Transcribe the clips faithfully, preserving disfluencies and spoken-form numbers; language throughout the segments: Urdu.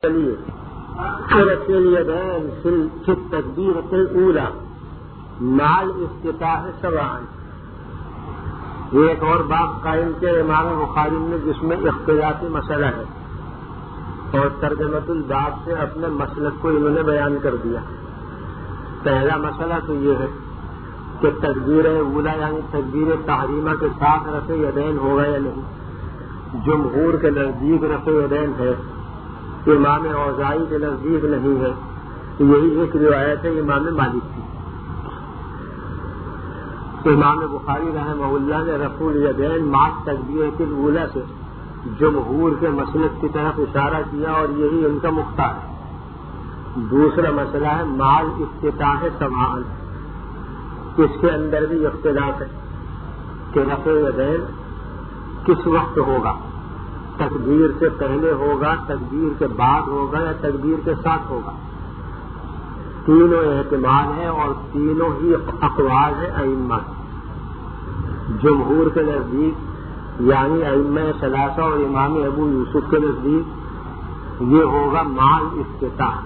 چلیے رفع الیدین فی التکبیرۃ الاولی مع الافتتاح سواء. ایک اور باب قائم کیا امام بخاری نے جس میں اختلافی مسئلہ ہے اور ترجمۃ الباب سے اپنے مسلک کو انہوں نے بیان کر دیا. پہلا مسئلہ تو یہ ہے کہ تکبیر اولا یعنی تکبیر تحریمہ کے ساتھ رفع یدین ہوگا یا نہیں. جمہور کے نزدیک رفع یدین ہے، امام اوزاعی کے نزدیک نہیں ہے. یہی ایک روایت ہے امام مالک کی. امام بخاری رحمہ اللہ نے رفع الیدین مع تکبیرۃ الاولی سے جمہور کے مسلک کی طرف اشارہ کیا اور یہی ان کا مختار ہے. دوسرا مسئلہ ہے مع الافتتاح سواء. اس کے اندر بھی اختلاف ہے کہ رفع یدین کس وقت ہوگا، تکبیر سے پہلے ہوگا، تکبیر کے بعد ہوگا یا تکبیر کے ساتھ ہوگا. تینوں احتمال ہیں اور تینوں ہی اقوال ہیں ائمہ. جمہور کے نزدیک یعنی ائمہ ثلاثہ اور امام ابو یوسف کے نزدیک یہ ہوگا مع الافتتاح،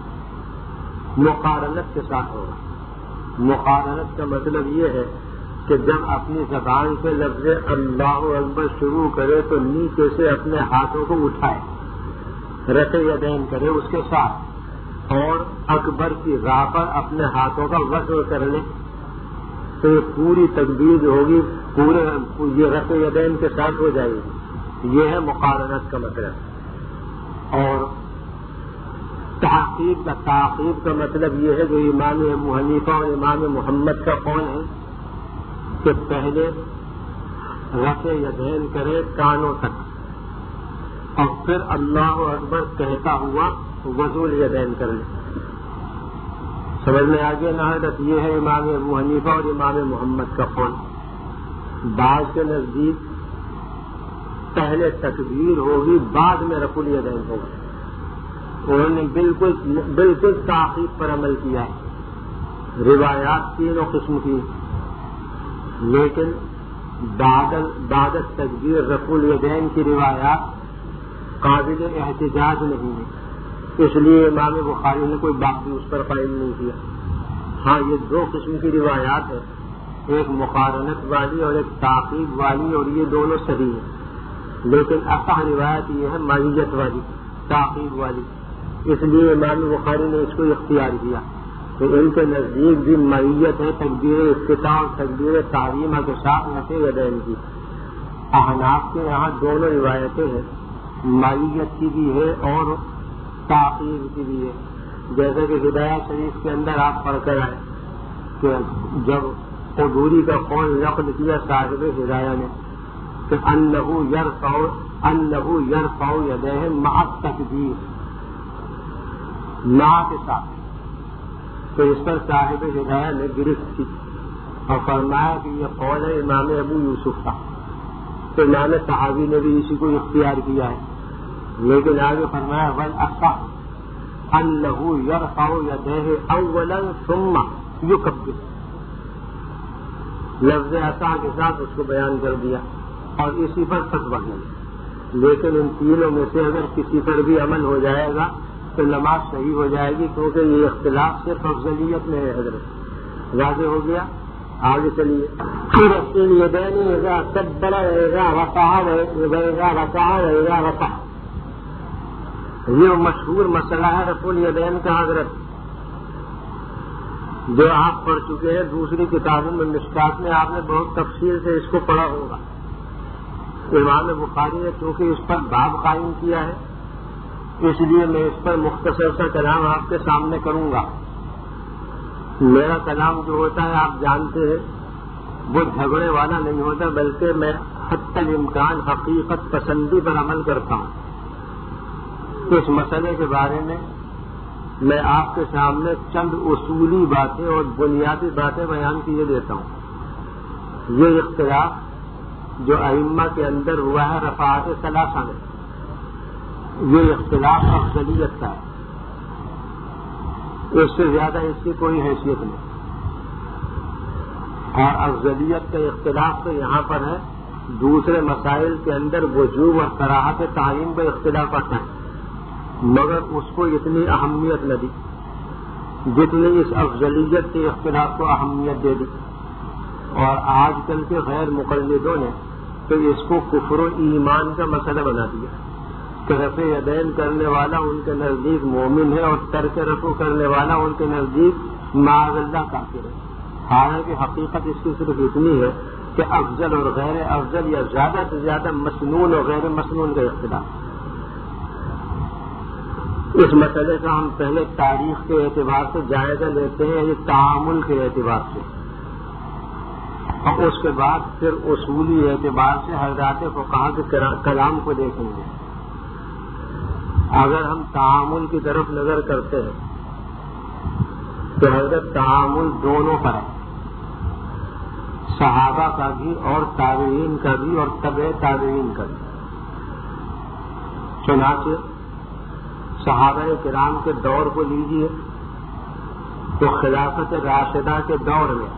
مقارنت کے ساتھ ہوگا. مقارنت کا مطلب یہ ہے کہ جب اپنی زبان سے لفظ اللہ اکبر شروع کرے تو نیچے سے اپنے ہاتھوں کو اٹھائے، رفع یدین کرے اس کے ساتھ، اور اکبر کی راہ پر اپنے ہاتھوں کا وضع کر لے تو یہ پوری تکبیر جو ہوگی پورے یہ رفع یدین کے ساتھ ہو جائے گی. یہ ہے مقارنت کا مطلب. اور تحقیق کا تعقیب کا مطلب یہ ہے جو امام ابو حنیفہ اور امام محمد کا قول ہے کہ پہلے رفع یدین کرے کانوں تک اور پھر اللہ اکبر کہتا ہوا وضع الیدین کر لے. سمجھ میں آگے نہ حضرت یہ ہے امام ابو حنیفہ اور امام محمد کا قول. بعض کے نزدیک پہلے تکبیر ہوگی بعد میں رفع الیدین ہوگا. انہوں نے بالکل بالکل تعقیب پر عمل کیا ہے. روایات تینوں قسم کی، لیکن بعد تکبیر رفع الیدین کی روایات قابل احتجاج نہیں ہے، اس لیے امام بخاری نے کوئی بات بھی اس پر قائم نہیں کیا. ہاں یہ دو قسم کی روایات ہیں، ایک مقارنت والی اور ایک تعقیب والی، اور یہ دونوں صحیح ہیں، لیکن اصح روایت یہ ہے معیت والی، تعقیب والی. اس لیے امام بخاری نے اس کو اختیار کیا کہ ان کے نزدیک بھی معیت ہے تکبیر افتتاح اور تکبیر تحریمہ کے ساتھ رفع یدین کی. احناف کے یہاں دونوں روایتیں ہیں، معیت کی بھی ہے اور تعقیب کی بھی ہے. جیسے کہ ہدایہ شریف کے اندر آپ پڑھ کر آئے کہ جب قدوری کا قول نقل کیا صاحب ہدایہ نے کہ انہ یرفع انہ یرفع یدیہ مع التکبیر، مع کے ساتھ، تو اس پر صاحب ہدایہ نے گرفت کی اور فرمایا کہ یہ قول ہے امام ابو یوسف کا. تو امام صحابی نے بھی اسی کو اختیار کیا ہے، لیکن آگے فرمایا والاصح انہ یرفع یدیہ اولا ثم یکبر. لفظ اصح کے ساتھ اس کو بیان کر دیا اور اسی پر فتویٰ ہے. لیکن ان تینوں میں سے اگر کسی پر بھی عمل ہو جائے گا تو نماز صحیح ہو جائے گی، کیونکہ یہ اختلاف صرف افضلیت میں ہے. حضرت واضح ہو گیا. آگے چلیے. رفع الیدین اذا کبر واذا رفع واذا رفع واذا رفع. یہ مشہور مسئلہ ہے رفع الیدین کا حضرت، جو آپ پڑھ چکے ہیں دوسری کتابوں میں. مشکات میں آپ نے بہت تفصیل سے اس کو پڑھا ہوگا. امام بخاری نے چونکہ اس پر باب قائم کیا ہے اس لیے میں اس پر مختصر سا کلام آپ کے سامنے کروں گا. میرا کلام جو ہوتا ہے آپ جانتے ہیں وہ جھگڑے والا نہیں ہوتا، بلکہ میں حتی الامکان حقیقت پسندی پر عمل کرتا ہوں. اس مسئلے کے بارے میں میں آپ کے سامنے چند اصولی باتیں اور بنیادی باتیں بیان کیے دیتا ہوں. یہ اختلاف جو ائمہ کے اندر ہوا ہے رفعات ثلاثہ میں، یہ اختلاف افضلیت کا ہے، اس سے زیادہ اس کی کوئی حیثیت نہیں. اور افضلیت کا اختلاف تو یہاں پر ہے. دوسرے مسائل کے اندر وجوب اور کراہت تعین کا اختلاف آتا ہے. مگر اس کو اتنی اہمیت نہ دی جتنی اس افضلیت کے اختلاف کو اہمیت دے دی. اور آج کل کے غیر مقلدوں نے تو اس کو کفر و ایمان کا مسئلہ بنا دیا کہ رفع یدین کرنے والا ان کے نزدیک مومن ہے اور ترک رفع کرنے والا ان کے نزدیک معاذ اللہ کافر ہے. حالانکہ حقیقت اس کی صرف اتنی ہے کہ افضل اور غیر افضل یا زیادہ سے زیادہ مسنون اور غیر مسنون کا اختلاف. اس مسئلے کا ہم پہلے تاریخ کے اعتبار سے جائزہ لیتے ہیں یہ تعامل کے اعتبار سے، اور اس کے بعد پھر اصولی اعتبار سے حضرات فقہا کے کلام کو دیکھیں گے. اگر ہم تعامل کی طرف نظر کرتے ہیں تو حضرت تعامل دونوں پر ہے، صحابہ کا بھی اور تابعین کا بھی اور تبع تابعین کا بھی. چنانچہ صحابہ کرام کے دور کو لیجیے تو خلافت راشدہ کے دور میں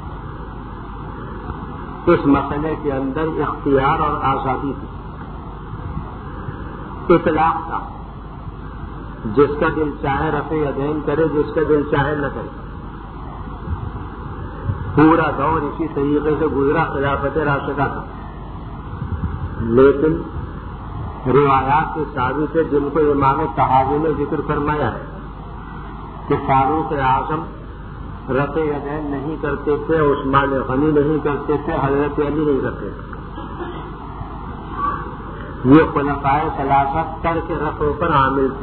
اس مسئلے کے اندر اختیار اور آزادی تھی، اطلاق تھا. جس کا دل چاہے رفع یدین کرے، جس کا دل چاہے نہ کرے. پورا دور اسی طریقے سے گزرا خلافت راشدہ کا. لیکن روایات سے ثابت ہے جن کو امام طحاوی نے ذکر فرمایا ہے کہ فاروق اعظم رفع یدین نہیں کرتے تھے، عثمان غنی نہیں کرتے تھے، حضرت علی نہیں کرتے تھے. یہ خلفائے ثلاثہ ترک رفع پر عامل تھے.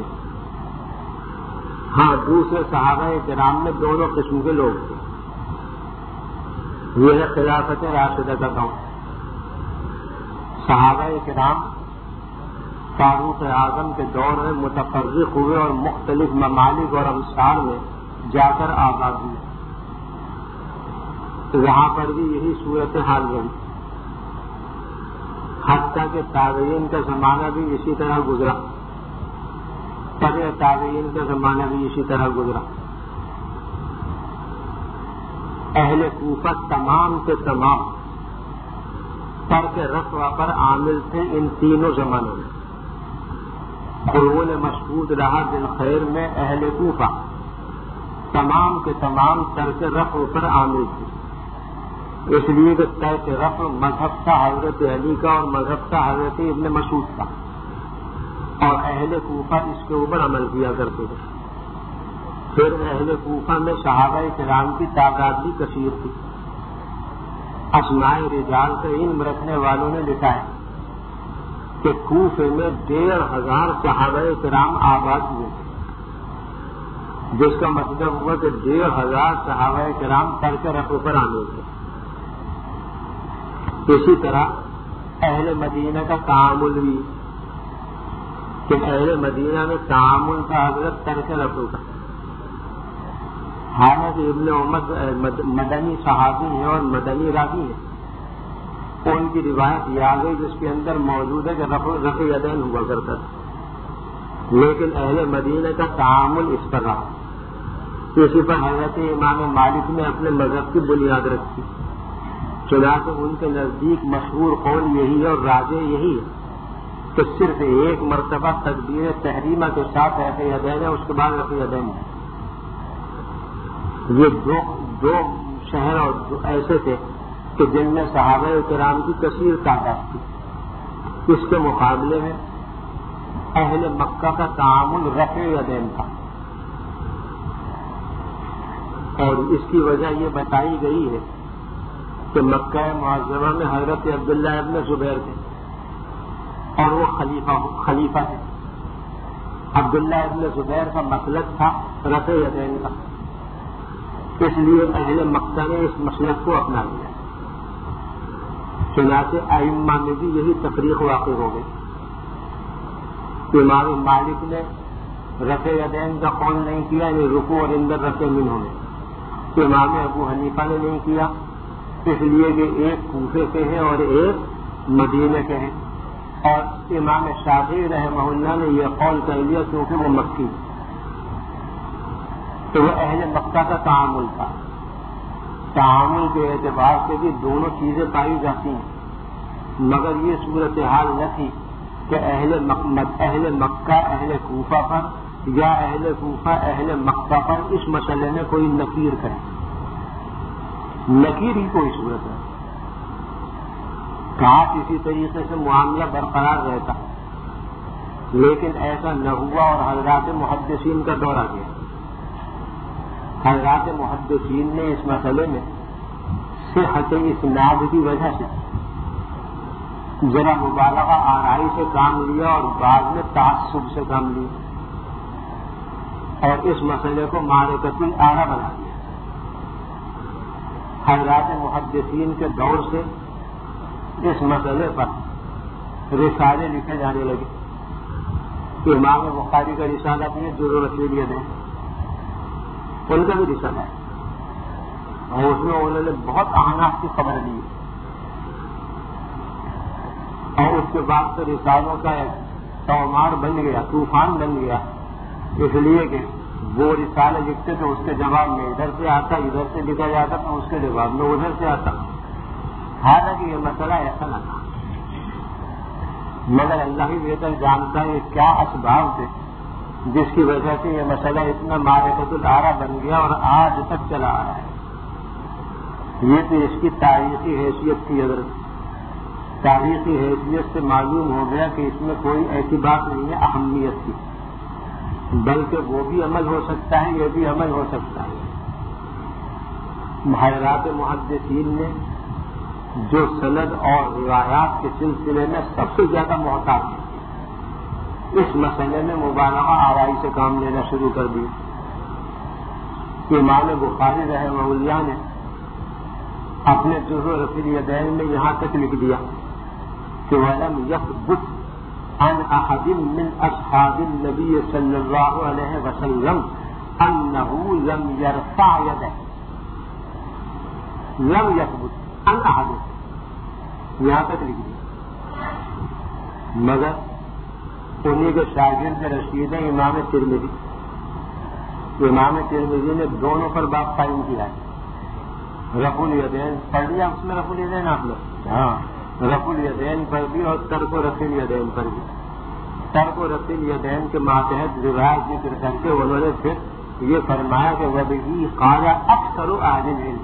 ہاں دوسرے صحابہ کرام میں دونوں قسم کے لوگ تھے. یہ ہے خلافت راشدہ کا دور. صحابہ کرام فاروق اعظم کے دور میں متفرق ہوئے اور مختلف ممالک اور امصار میں جا کر آباد ہوئے. وہاں پر بھی یہی صورتحال رہی، حتیٰ کہ تابعین کا زمانہ بھی اسی طرح گزرا، تبع تابعین کا زمانہ بھی اسی طرح گزرا. اہل کوفہ تمام کے تمام ترک رفع پر عامل تھے ان تینوں زمانوں میں. قرون مشہود رہا بالخیر میں اہل کوفہ تمام کے تمام ترک رفع پر عامل تھے، اس لیے کہ ترک رفع مذہب تھا حضرت علی کا اور مذہب تھا حضرت ابن مسعود کا، اور اہل کوفہ اس کے اوپر عمل کیا کرتے تھے. پھر اہل کوفہ میں صحابہ کرام کی تعداد بھی کثیر تھی. اسماء رجال سے علم رکھنے والوں نے لکھا ہے کہ کوفے میں ڈیڑھ ہزار صحابہ کرام آباد ہوئے تھے، جس کا مطلب ہوا کہ ڈیڑھ ہزار صحابہ کرام ترک رفع پر عامل تھے. اسی طرح اہل مدینہ کا تعامل بھی کہ اہل مدینہ میں تعامل کا حضرت ترک رفع کا. حالانکہ ابن عمر مدنی صحابی ہیں اور مدنی راوی ہیں، ان کی روایت یہ آ گئی جس کے اندر موجود ہے کہ رفع یدین ہوا کرتا تھا، لیکن اہل مدینہ کا تعامل اس پر رہا. اسی پر حضرت امام مالک نے اپنے مذہب کی بنیاد رکھی. چنانچہ ان کے نزدیک مشہور قول یہی ہے اور راجح یہی ہے کہ صرف ایک مرتبہ تکبیر تحریمہ کے ساتھ رفع یدین ہے، اس کے بعد رفع یدین ہے. یہ دو دو شہر اور ایسے تھے کہ جن میں صحابہ کرام کی کثیر تعداد تھی. اس کے مقابلے میں اہل مکہ کا تعامل رفع یدین تھا، اور اس کی وجہ یہ بتائی گئی ہے کہ مکہ معظمہ میں حضرت عبداللہ ابن زبیر تھے اور وہ خلیفہ خلیفہ تھے. عبداللہ ابن زبیر کا مسلک تھا رفع یدین کا، اس لیے اہل مکہ نے اس مسلک کو اپنا لیا. چنانچہ ائمہ میں بھی یہی تفریق واقع ہو گئی. امام مالک نے رفع یدین کا قول نہیں کیا، یعنی رکوع اور اندر رفع منہ میں. امام ابو حنیفہ نے نہیں کیا، اس لیے کہ ایک کوفے کے ہیں اور ایک مدینے کے ہیں، اور امام شافعی رحمہ اللہ نے یہ قول کر لیا کیونکہ وہ مکی ہے. تو وہ اہل مکہ کا تعامل تھا. تعامل کے اعتبار سے بھی دونوں چیزیں پائی جاتی ہیں، مگر یہ صورتحال نہ تھی کہ اہل مکہ اہل مکہ اہل کوفہ پر یا اہل کوفہ اہل مکہ پر اس مسئلے میں کوئی نکیر کرے. نکیر ہی کوئی صورت ہے. کہا کسی طریقے سے معاملہ برقرار رہتا لیکن ایسا نہ ہوا اور حضرات محدثین کا دور آ گیا. حضرات محدثین نے اس مسئلے میں صحت اسناد کی وجہ سے ذرا مبالغہ آرائی سے کام لیا اور بعد میں تعصب سے کام لیا اور اس مسئلے کو معرکۃ الآرا بنا دیا. حضرات محدثین کے دور سے اس مسئلے پر رسالے لکھے جانے لگے. امام بخاری کا رسالہ بھی ہے جو رسولیت ہے, ان کا بھی رسالہ ہے اور اس میں انہوں نے بہت احناف کی خبر دی اور اس کے بعد تو رسالوں کا ایک تومار بن گیا, طوفان بن گیا, اس لیے کہ وہ رسالے لکھتے تو اس کے جواب میں ادھر سے آتا, ادھر سے لکھا جاتا تو اس کے جواب میں ادھر سے آتا. حالانکہ یہ مسئلہ ایسا نہ تھا, مگر اللہ ہی بہتر جانتا ہے کیا اسباب تھے جس کی وجہ سے یہ مسئلہ اتنا معرکۃ الآرا بن گیا اور آج تک چلا آ رہا ہے. یہ تو اس کی تاریخی حیثیت تھی. اگر تاریخی حیثیت سے معلوم ہو گیا کہ اس میں کوئی ایسی بات نہیں ہے اہمیت کی, بلکہ وہ بھی عمل ہو سکتا ہے, یہ بھی عمل ہو سکتا ہے. حضرات محدثین نے جو سند اور روایات کے سلسلے میں سب سے زیادہ محتاط ہے, اس مسئلے میں مبالغہ آرائی سے کام لینا شروع کر دیا. امام بخاری رحمہ اللہ نے اپنے جزء رفیع الیدین میں یہاں تک لکھ دیا کہ وَلَمْ يَثْبُتْ عَنْ أَحَدٍ مِّنْ أَصْحَابِ النَّبِيِّ صلی اللہ علیہ وسلم أَنَّهُ لَمْ يَرْفَعْ يَدَهُ. لم يثبت عن أحد, یہاں تک لکھ دیا. مگر انہیں کے شاگرد رشید ہیں امام ترمذی. امام ترمذی نے دونوں پر بات قائم کیا ہے. رفع الیدین پڑھ لیا اس میں رفع الیدین آپ لوگ, ہاں رفع الیدین پر بھی اور ترک و رفع الیدین پر بھی. ترک و رفع الیدین کے ماتحت روایت ذکر کر کے انہوں نے پھر یہ فرمایا کہ وَبِهِ قَالَ أَكْثَرُ أَهْلِ الْعِلْمِ,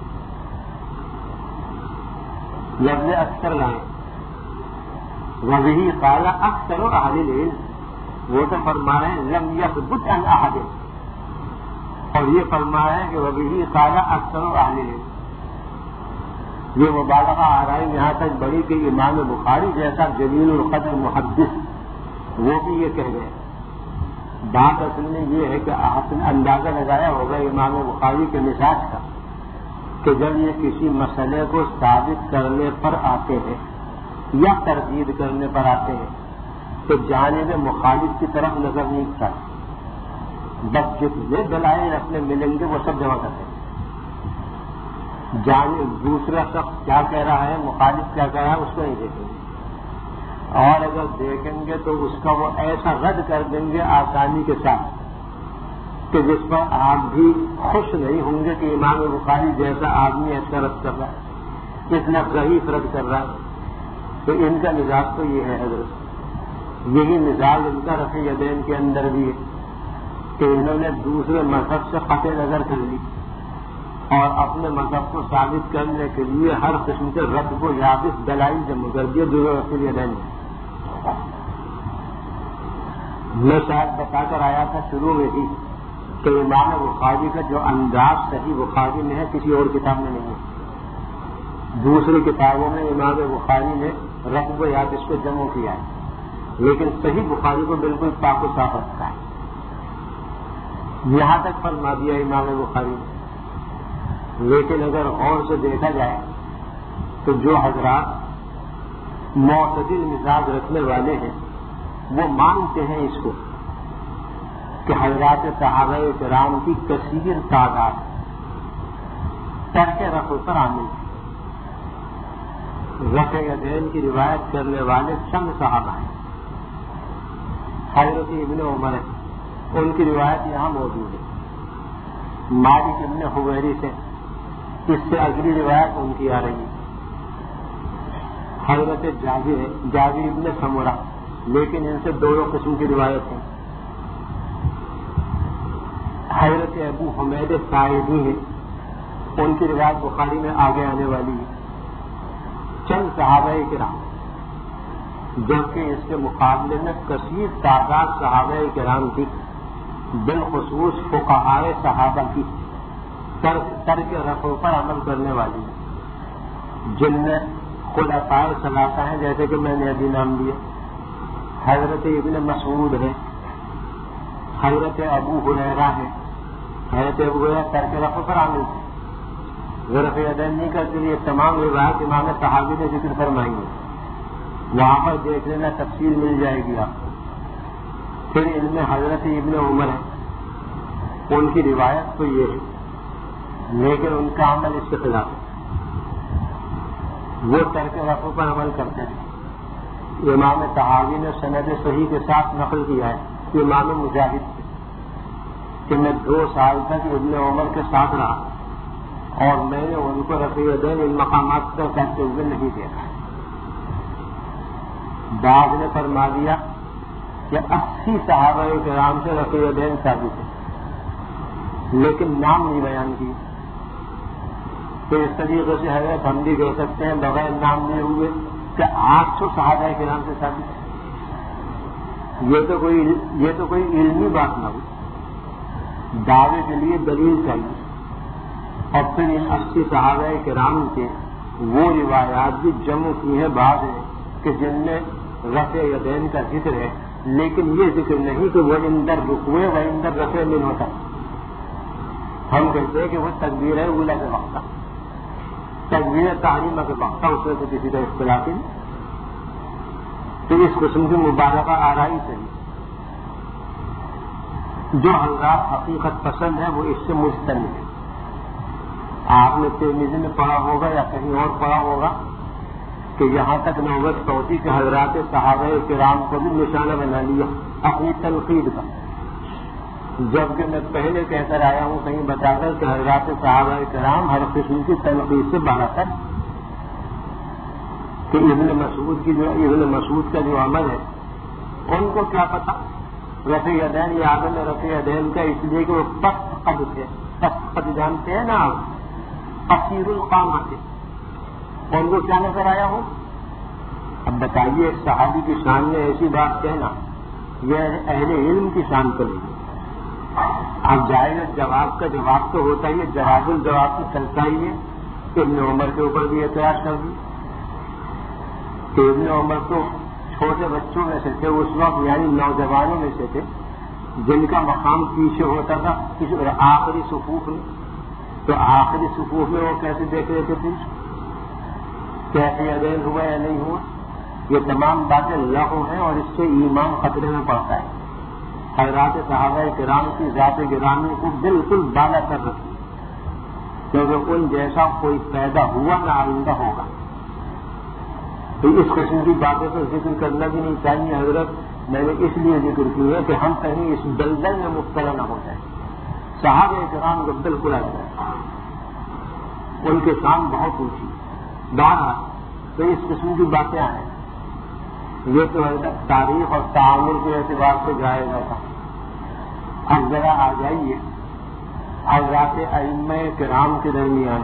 لفظ اکثر لائیں. وَبِهِ قَالَ أَكْثَرُ أَهْلِ الْعِلْمِ, وہ تو فرما رہے ہیں لم يثبت عن أحد, اور یہ فرما رہے ہیں کہ وَبِهِ قَالَ أَكْثَرُ أَهْلِ الْعِلْمِ. یہ مبالغہ آرائی یہاں تک بڑی کہ امام بخاری جیسا جلیل القدر محدث وہ بھی یہ کہہ گئے. بات اصل میں یہ ہے کہ آپ نے اندازہ لگایا ہوگا امام بخاری کے مزاج کا کہ جب یہ کسی مسئلے کو ثابت کرنے پر آتے ہیں یا تردید کرنے پر آتے ہیں تو جانب مخالف کی طرف نظر نہیں کرتا, بس جتنے دلائل اپنے ملیں گے وہ سب جمع کرتے ہیں. جانب دوسرا شخص کیا کہہ رہا ہے, مخالف کیا کہہ رہا ہے, اس کو نہیں دیکھیں گے, اور اگر دیکھیں گے تو اس کا وہ ایسا رد کر دیں گے آسانی کے ساتھ کہ جس پر آپ بھی خوش نہیں ہوں گے کہ امام بخاری جیسا آدمی ایسا رد کر رہا ہے, اتنا ضعیف رد کر رہا ہے. تو ان کا مزاج تو یہ ہے حضرت, یہی مزاج ان کا رفع الیدین کے اندر بھی ہے کہ انہوں نے دوسرے مذہب سے قطع نظر کر لی اور اپنے مذہب کو ثابت کرنے کے لیے ہر قسم کے رد و یابس دلائل جمع کر دیے جو رفع الیدین میں. میں شاید بتا کر آیا تھا شروع میں ہی کہ امام بخاری کا جو انداز صحیح بخاری میں ہے کسی اور کتاب میں نہیں ہے. دوسری کتابوں میں امام بخاری نے رد و یابس کو جمع کیا ہے, لیکن صحیح بخاری کو بالکل پاک و صاف رکھتا ہے. یہاں تک فرما دیا امام بخاری نے. لیکن اگر غور سے دیکھا جائے تو جو حضرات معتدل مزاج رکھنے والے ہیں وہ مانتے ہیں اس کو کہ حضرات صحابہ کرام کی کثیر تعداد ترک رفع پر عامل ہے. رفع الیدین کی روایت کرنے والے چند صحابہ ہیں. حضرت ابن عمر ہے, ان کی روایت یہاں موجود ہے. مالک ابن حویری سے اس سے اگلی روایت ان کی آ رہی ہے. حضرت جابر ہے, جابر ابن سمرہ لیکن ان سے دونوں قسم کی روایت ہیں. حضرت ابو حمید ساعدی ہیں، ان کی روایت بخاری میں آگے آنے والی ہے. چند صحابہ کرام، جبکہ اس کے مقابلے میں کثیر تعداد صحابہ کرام کی، بالخصوص فقہائے صحابہ کی ترک رفع پر عمل کرنے والی ہے، جن میں خلفائے ثلاثہ ہیں جیسے کہ میں نے ابھی نام لیا. حضرت ابن مسعود ہے، حضرت ابو ہریرہ ہے. حضرت ابو ہریرہ ترک رفع پر عمل تھے، رفع یدین نہیں کرتے. یہ تمام روایات امام صحابی نے ذکر فرمائی ہے، وہاں پر دیکھ لینا، تفصیل مل جائے گی آپ کو. پھر ان میں حضرت ابن عمر ہے، ان کی روایت تو یہ ہے، لیکن ان کا عمل اس کے خلاف ہے. وہ ترک رفع پر عمل کرتے ہیں. امام طحاوی نے سند صحیح کے ساتھ نقل کیا ہے امام مجاہد سے کہ میں دو سال تک ابن عمر کے ساتھ رہا اور میں نے ان کو رفع یدین ان مقامات پر کرتے ہوئے نہیں دیکھا. بعض نے فرما دیا کہ اسی صحابہ کرام سے رفع یدین ثابت ہے، لیکن نام نہیں بیان کی. تو اس طریقے سے حضرت ہم بھی کہہ سکتے ہیں بغیر نام لیے ہوئے کہ آٹھ سو صحابہ کرام سے ثابت ہے. یہ تو کوئی یہ تو کوئی علمی بات نہ ہوئی، دعوے کے لیے دلیل چاہیے. اور پھر ان اسی صحابہ کرام کے وہ روایات بھی جمع کی ہیں بعض ہیں کہ جن میں رفع یدین کا ذکر ہے، لیکن یہ ذکر نہیں کہ وہ اندر رکوے و اندر رفع نہیں ہوتا. ہم کہتے ہیں کہ وہ تکبیر ہے اولا کے وقت، تکبیر تحریمہ کے وقت، اس میں تو کسی کا اختلاف نہیں. تو اس قسم کی مبالغہ آرائی چاہیے. جو حضرات حقیقت پسند ہے وہ اس سے مستند ہے. آپ نے ترمذی میں پڑھا ہوگا یا کہیں اور پڑھا ہوگا کہ یہاں تک نوبت پہنچی کہ حضرات صحابہ کرام کو بھی نشانہ بنا لیا اپنی تنقید کا، جبکہ میں پہلے کہہ کر آیا ہوں کہیں بتا کر کہ حضرات صحابہ کرام ہر قسم کی تنقید سے باہر کر کہ ابن مسعود کی جو ابن مسعود کا جو عمل ہے ان کو کیا پتا رفع یدین یا عدم رفع یدین کا، اس لیے کہ وہ پست قد تھے. پست قد جانتے ہیں نا آپ، قصیر القامہ تھے. ان کو کیا نظر آیا ہو؟ اب بتائیے ایک صحابی کی شان میں ایسی بات کہنا یہ اہل علم کی شان کو نہیں. اب جائے گا جواب کا جواب تو ہوتا ہی ہے، جواب الجواب تو چلتا ہی ہے. ابن عمر کے اوپر بھی اعتراض کر دی کہ ابن عمر تو چھوٹے بچوں میں سے تھے اس وقت، یعنی نوجوانوں میں سے تھے جن کا مقام پیچھے ہوتا تھا کسی آخری صفوف میں. تو آخری صفوف میں وہ کیسے دیکھ رہے تھے پیچھے، کیسے یدین ہوا یا نہیں ہوا؟ یہ تمام باتیں لغو ہیں اور اس سے ایمان خطرے میں پڑتا ہے. حضرات صحابہ کرام کی ذات گرامی کو بالکل بالا کر رکھی، کیونکہ ان جیسا کوئی پیدا ہوا نہ آئندہ ہوگا. تو اس قسم کی باتیں تو ذکر کرنا بھی نہیں چاہیے. حضرت میں نے اس لیے ذکر کی ہے کہ ہم کہیں اس دلدل میں مبتلا نہ ہو جائیں. صحابہ کرام کو بالکل آ جائے، ان کے شان بہت اونچی بارہ. تو اس قسم کی باتیں آئیں یہ تو تاریخ اور تعامل کے اعتبار سے جائے گا تھا. اب ذرا آ جائیے حضرات ائمہ کرام کے درمیان.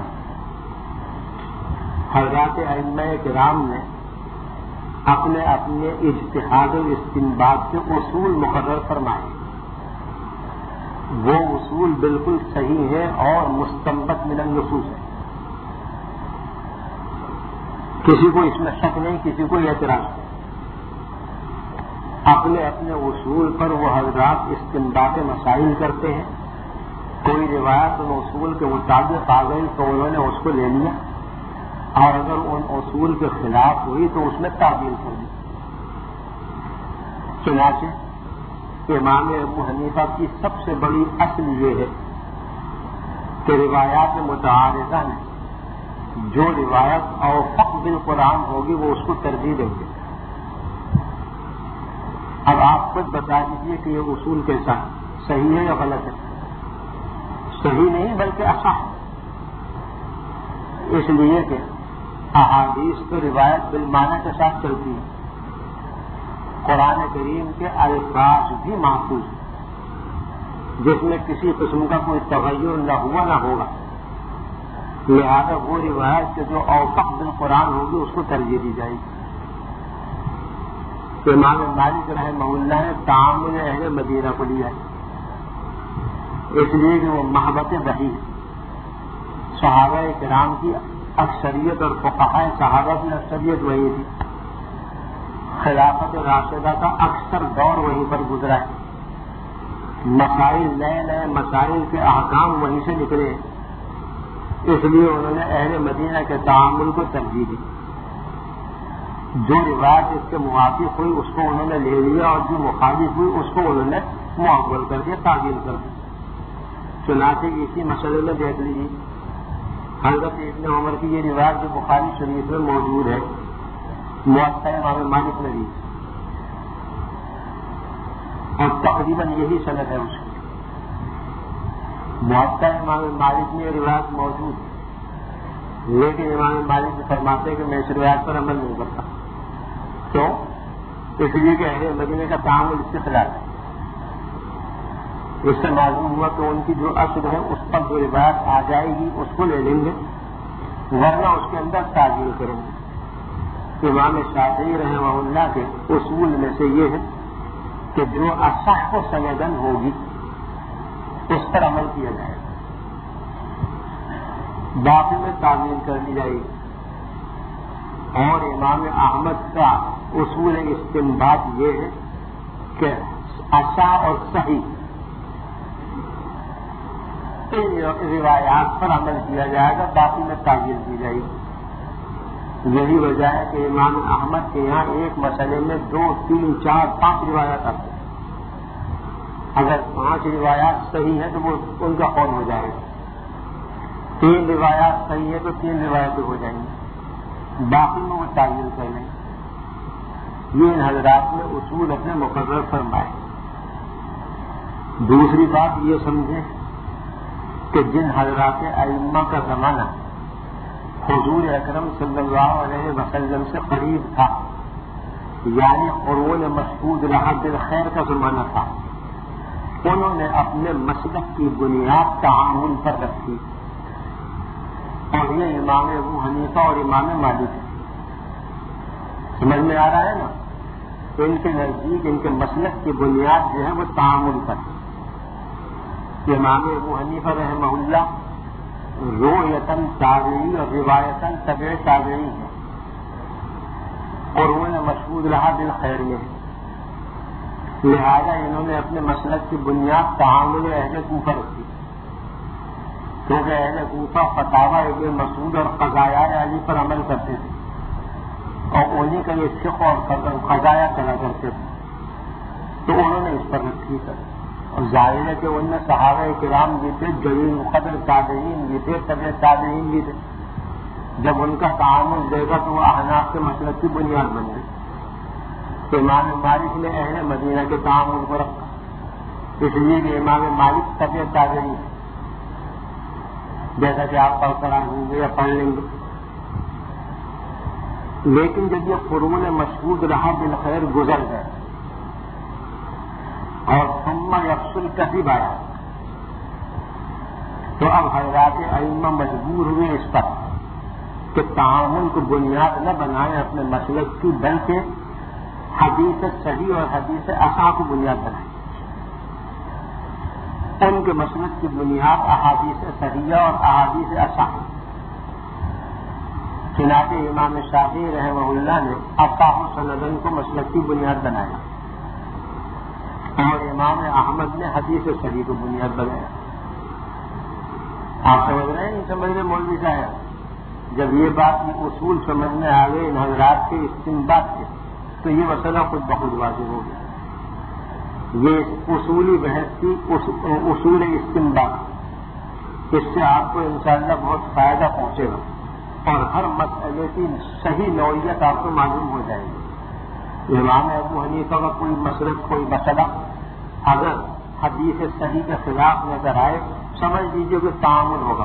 حضرات ائمہ کرام نے اپنے اپنے اجتہاد و استنباط کے اصول مقرر فرمائے. وہ اصول بالکل صحیح ہیں اور مستنبط من النصوص ہے. کسی کو اس میں شک نہیں، کسی کو اعتراض نہیں. اپنے اپنے اصول پر وہ حضرات استنباط مسائل کرتے ہیں. کوئی روایت ان اصول کے مطابق آ گئی تو انہوں نے اس کو لے لیا، اور اگر ان اصول کے خلاف ہوئی تو اس میں تعدیل کر دی. چنانچہ امام ابو حنیفہ کی سب سے بڑی اصل یہ ہے کہ روایات متعارضہ میں جو روایت اور فقہ بالقرآن ہوگی وہ اس کو ترجیح دیں گے. اب آپ خود بتا دیجیے کہ یہ اصول کیسا ہے، صحیح ہے یا غلط ہے؟ صحیح نہیں بلکہ اصح ہے. اس لیے کہ احادیث تو روایت بالمعنی کے ساتھ چلتی ہے. قرآن کریم کے الفاظ بھی محفوظ ہیں جس میں کسی قسم کا کوئی تغیر نہ ہوا نہ ہوگا، لہذا وہ روایت کے جو اوفق بالقرآن ہوگی اس کو ترجیح دی جائے گی۔ تو امام مالک رحمہ اللہ نے تعامل اہل مدینہ کو لیا ہے، اس لیے کہ وہ محبت وحی ہے۔ صحابہ کرام کی اکثریت اور فقہاء صحابہ کی اکثریت وہی تھی، خلافت راشدہ کا اکثر دور وہیں پر گزرا ہے، مسائل نئے نئے مسائل کے احکام وہیں سے نکلے، اس لیے انہوں نے اہل مدینہ کے تعامل کو ترجیح دی۔ جو روایت اس کے موافق ہوئی اس کو انہوں نے لے لیا اور جو مخالف ہوئی اس کو انہوں نے معول کر دیا، تعدیل کر دیا۔ چنانچہ اسی مسئلے میں دیکھ لیجیے حضرت ابن عمر کی یہ روایت جو بخاری شریف میں موجود ہے، موطأ امام مالک نے دی اور تقریباً یہی سند ہے اس کی۔ موطأ امام مالک میں یہ روایت موجود ہے، لیکن امام مالک بھی فرماتے ہیں کہ میں اس روایت پر عمل نہیں کرتا۔ کیوں؟ اس لیے کہ اہل مدینہ کا تعامل اس کے خلاف ہے۔ اس سے معلوم ہوا کہ ان کی جو اصل ہے اس پر جو روایت آ جائے گی اس کو لے لیں گے، ورنہ اس کے اندر تعدیل کریں گے۔ امام شافعی رحمہ اللہ کے اصول میں سے یہ ہے کہ جو اصح و سندن ہوگی اس پر عمل کیا جائے گا، باقی میں تعمیل کر لی جائے گی۔ اور امام احمد کا اصول استنباط یہ ہے کہ اصح اور صحیح روایات پر عمل کیا جائے گا، باقی میں تعمیل کی جائے گی۔ یہی وجہ ہے کہ امام احمد کے یہاں ایک مسئلے میں دو تین چار پانچ روایات آتی ہیں۔ اگر پانچ روایات صحیح ہیں تو وہ ان کا قول ہو جائے گا، تین روایات صحیح ہے تو تین روایتیں ہو جائیں گی، باقی میں وہ تعمیل کر لیں گے۔ یہ ان حضرات نے اصول اپنے مقرر فرمائے۔ دوسری بات یہ سمجھیں کہ جن حضرات ائمہ کا زمانہ حضور اکرم صلی اللہ علیہ وسلم سے قریب تھا، یعنی قرون مشہود رہا بالخیر کا زمانہ تھا، انہوں نے اپنے مسلک کی بنیاد تعامل پر رکھی، اور یہ امام ابو حنیفہ اور امام مالک ہے۔ سمجھ میں آ رہا ہے نا؟ ان کے نزدیک ان کے مسلک کی بنیاد جو ہے وہ تعامل پر ہے۔ امام ابو حنیفہ رحمہ اللہ رویتاً تابعی اور روایتاً تبع تابعی ہے، اور انہوں نے مشہود رہا بالخیر میں، لہذا انہوں نے اپنے مسلک کی بنیاد تعامل اہل کوفہ رکھی، کیونکہ اہل کوفہ فتاوی ابن مسعود اور قضایہ علی پر عمل کرتے تھے، اور انہیں کا یہ فقہ اور قضایہ چلا کرتے تھے، تو انہوں نے اس پر رکھی کر۔ اور ظاہر ہے کہ ان میں صحابہ کرام بھی تھے، جلیل قدر تابعین بھی تھے، طبع تابعین بھی تھے۔ جب ان کا تعامل دے گا تو وہ احناف کے مسلک کی بنیاد بن گئی۔ تو امام مالک نے اہل مدینہ کے تعامل کو رکھا، اس لیے کہ امام مالک طبع تابعین، جیسا کہ آپ پڑھ کر آئیں گے یا پڑھ لیں گے۔ لیکن جب یہ قرون مشہود رہا بالخیر گزر گئے اور ثم یفصل کذب آیا، تو اب حضرات ائمہ مجبور ہوئے اس پر کہ تعامل کو بنیاد نہ بنائیں اپنے مسلک کی، بلکہ حدیث صحیح اور حدیث اصح کو بنیاد بنائیں۔ ان کے مسلک کی بنیاد احادیث صحیحہ اور احادیث اصح۔ چنانچہ امام شافعی رحمہ اللہ نے اصح سندن کو مسلک کی بنیاد بنایا، اور امام احمد نے حدیث صحیح کو بنیاد بنایا۔ آپ سمجھ رہے ہیں؟ نہیں سمجھ رہے مولوی صاحب؟ جب یہ بات یہ اصول سمجھ میں آ گئے ان حضرات کے استنباط سے، تو یہ مسئلہ خود بخود واضح ہو گیا۔ یہ اصولی بحث کی اصول استنباط، اس سے آپ کو انشاءاللہ بہت فائدہ پہنچے گا، اور ہر مسئلے کی صحیح نوعیت آپ کو معلوم ہو جائے گی۔ امام ابو حنیفہ کا کوئی مسلک کوئی مسئلہ اگر حدیث صحیح کے خلاف نظر آئے، سمجھ لیجیے کہ تعامل ہوگا،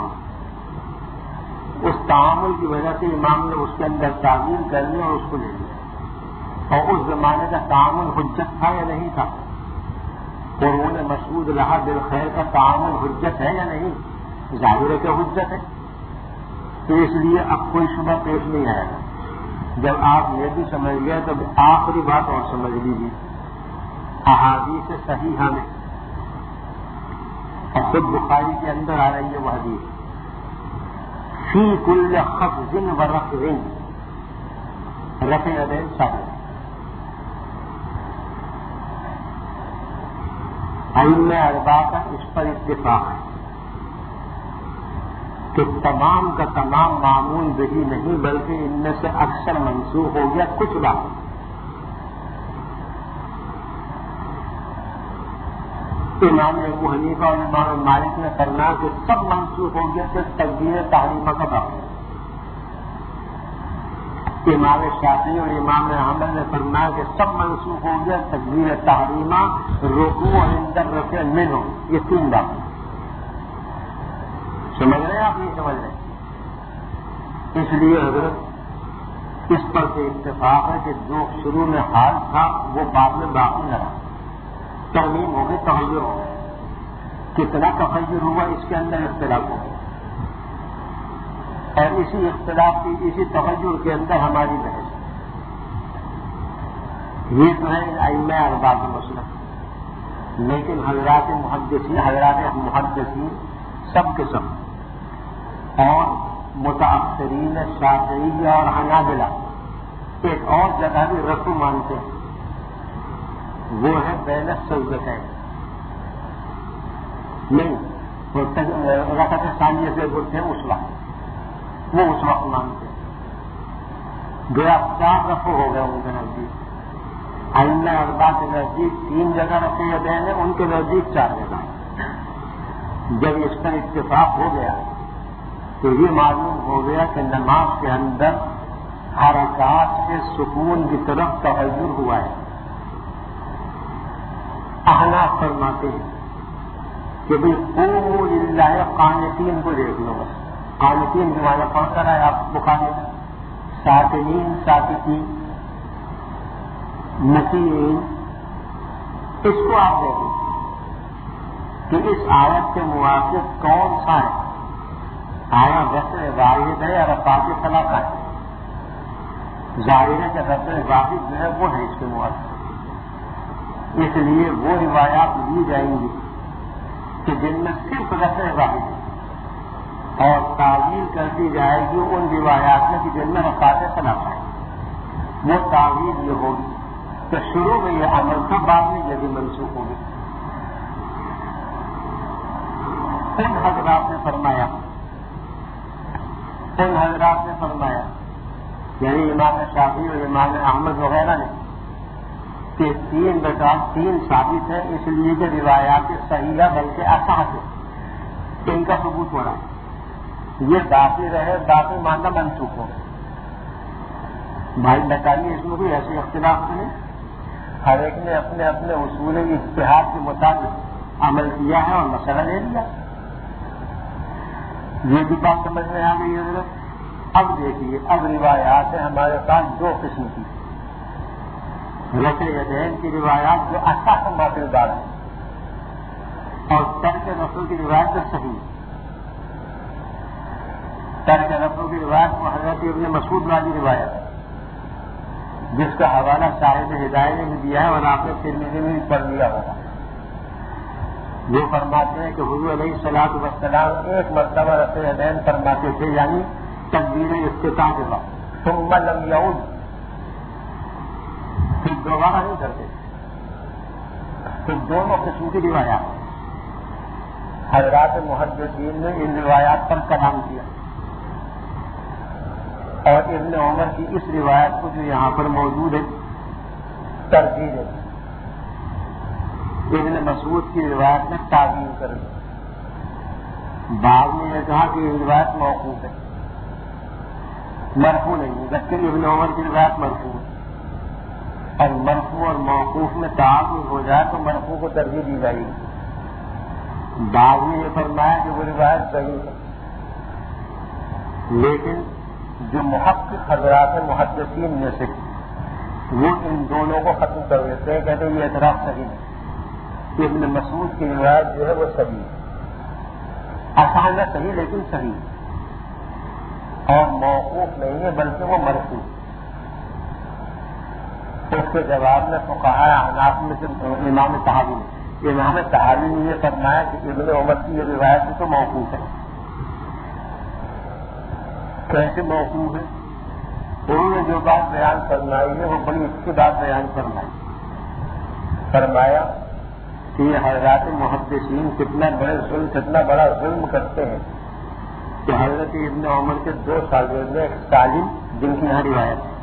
اس تعامل کی وجہ سے امام نے اس کے اندر تعمیل کر لی اور اس کو لے لیا۔ اور اس زمانے کا تعامل حجت تھا یا نہیں تھا؟ قرون مسعود لہا بالخیر کا تعامل حجت ہے یا نہیں؟ ظاہر ہے کہ حجت ہے. تو اس لیے اب کوئی شبہ پیش نہیں آئے گا. جب آپ یہ بھی سمجھ گئے تو آخری بات اور سمجھ لیجیے. احادیث صحیحہ میں اور خود بخاری کے اندر آ رہی ہے وہ حدیث فی کل خفض و رفع رفع یدین صحیح. ائمہ اربعہ کا اس پر اتفاق ہے کہ تمام کا تمام معمول بہی نہیں بلکہ ان میں سے اکثر منسوخ ہو گیا کچھ بات. امام ابو حنیفہ اور امام مالک نے کرنا کہ سب منسوخ ہو گیا صرف تکبیر تحریمہ کا باقی. امام شافعی اور امام احمد نے فرمایا کہ سب منسوخ ہو گیا تکبیر تحریمہ رکوع اور اندر رفع منہ یہ تین باتیں. سمجھ رہے ہیں آپ نہیں سمجھ رہے؟ اس لیے حضرت اس پر سے اتفاق ہے کہ جو شروع میں حال تھا وہ بعد میں باقی نہ رہا. ترمیم ہو گئی تغیر ہو گئی. کتنا تغیر ہوا اس کے اندر اختلاف ہو گیا اور اسی اختلاف کی اسی تغیر کے اندر ہماری بحث. یہ تو ہے ائمہ اربعہ کا مسئلہ. لیکن حضرات محدثین حضرات محدثین سب کے سب اور متاثرین شافعی اور حنابلہ ایک اور جگہ بھی رفع مانتے ہیں. وہ ہے بین السجدتین نہیں رکعت ثانیہ سے بولتے ہیں اس وقت وہ اس وقت مانتے ہیں. گیا چار رفع ہو گئے ان کے نزدیک. ائمہ اربعہ کے نزدیک تین جگہ رفع یدین ہیں ان کے نزدیک چار جگہ. جب اس کا اتفاق ہو گیا تو یہ معلوم ہو گیا کہ نماز کے اندر حرکات کے سکون کی طرف تغیر ہوا ہے. احناف فرماتے ہیں کہ بھائی قوموا للہ قانتین کو دیکھ لو. بس قانتین کے معنی کون سا ہے آپ بخاری میں؟ ساکنین ساکتین مطیعین. اس کو آپ دیکھیں کہ اس آیت کے موافق کون سا ہے. آیا رفع واحد ہے یا رفعات ثلاثہ ہے؟ ظاہر ہے کہ رفع واحد جو ہے وہ ہے اس کے موافق. اس لیے وہ روایات لی جائیں گی کہ جن میں صرف رفع واحد ہے اور تعویل کر دی جائے گی ان روایات میں کہ جن میں رفعات ثلاثہ ہے. وہ تعویل یہ ہوگی کہ شروع میں یہ عمل تھا بعد میں یہ بھی منسوخ ہوگی. ان حضرات نے فرمایا ان حضرات نے فرمایا یعنی امام شافعی اور امام احمد وغیرہ نے کہ تین رکعت تین ثابت ہے اس لیے کہ روایات صحیح ہے بلکہ اصح ہے ان کا ثبوت ہو رہا ہے. یہ باقی رہے باقی ماننا منسوخ ہو. بھائی بتائیے اس میں کوئی ایسے اختلاف نہیں. ہر ایک نے اپنے اپنے اصول اجتہاد کے مطابق عمل کیا ہے اور مسئلہ لے لیا. یہ بھی بات سمجھ میں آ گئی ہے. اب دیکھیے اب روایات ہیں ہمارے پاس دو قسم کی. رفع یدین کی روایات جو اصح معقول دار ہے اور ترک رفع کی روایت جو صحیح. ترک رفع کی روایت کو حضرت ابن مسعود والی روایت ہے جس کا حوالہ صاحب ہدایت نے بھی دیا ہے اور آپ نے ترمذی میں بھی پڑھ لیا ہوگا. وہ فرماتے ہیں کہ حضور علیہ الصلوۃ والسلام ایک مرتبہ رفع یدین فرماتے تھے یعنی تکبیر افتتاح کے وقت ثم لم یعود پھر دوبارہ نہیں کرتے. پھر دونوں قسم کی روایات حضرات محدثین نے ان روایات پر کلام کیا اور ابن عمر کی اس روایت کو جو یہاں پر موجود ہے ترجیح ہے. ابن مسعود کی روایت میں تعویل کر دی. بعد میں یہ کہا کہ یہ روایت موقوف ہے مرفوع نہیں ہے جبکہ ابن عمر کی روایت مرفوع ہے. اور مرفوع اور موقوف میں تعارض ہو جائے تو مرفوع کو ترجیح دی جائے گی. بعد میں یہ فرمایا کہ وہ روایت صحیح ہے لیکن جو محقق حضرات محدثین میں سے وہ ان دونوں کو ختم کر دیتے ہیں، کہتے ہیں یہ اعتراف صحیح ہے کہ ابن مسعود کی روایت جو ہے وہ صحیح ہے، آسان ہے صحیح لیکن صحیح ہے اور موقوف نہیں ہے بلکہ وہ مرفوع ہے۔ اس کے جواب میں تو کہا ہے حناف میں سے امام طحاوی نے امام طحاوی نے یہ فرمایا کہ ابن عمر کی یہ روایت تو موقوف ہے۔ کیسے موقوف ہے؟ انہوں نے جو بات بیان فرمائی ہے وہ بڑی اچھی بات بیان فرمائی، فرمایا کہ یہ حضرات محدثین کتنا بڑے ظلم کتنا بڑا ظلم کرتے ہیں کہ حضرت ابن عمر کے دو شاگرد ایک سالم جن کی یہاں روایت ہے